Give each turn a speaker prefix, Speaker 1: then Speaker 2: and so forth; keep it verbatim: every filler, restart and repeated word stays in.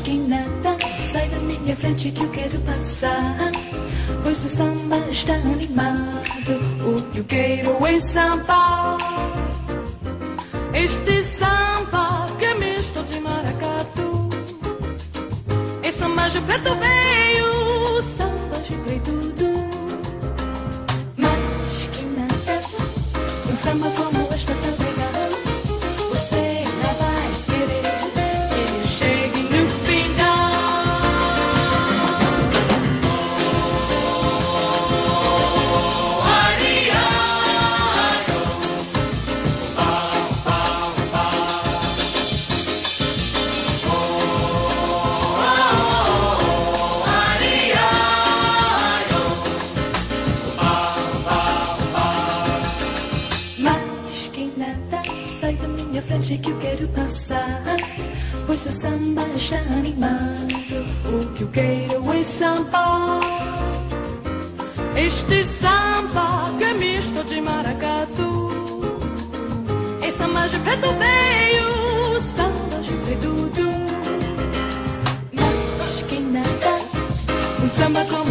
Speaker 1: quem nada, sai da minha frente que eu quero passar, pois o samba está animado. O que eu quero é samba, este samba que é misto de maracatu. É samba de preto veio, samba de preto. Mas que nada, um samba como esta tão legal, você não vai querer que ele chegue no final. Mas quem nada, sai da minha frente que eu quero passar, pois o samba está animado. O que eu quero é samba, este samba que é misto de maracatu. É samba de preto veio, samba de preto. Mas quem nada, um samba como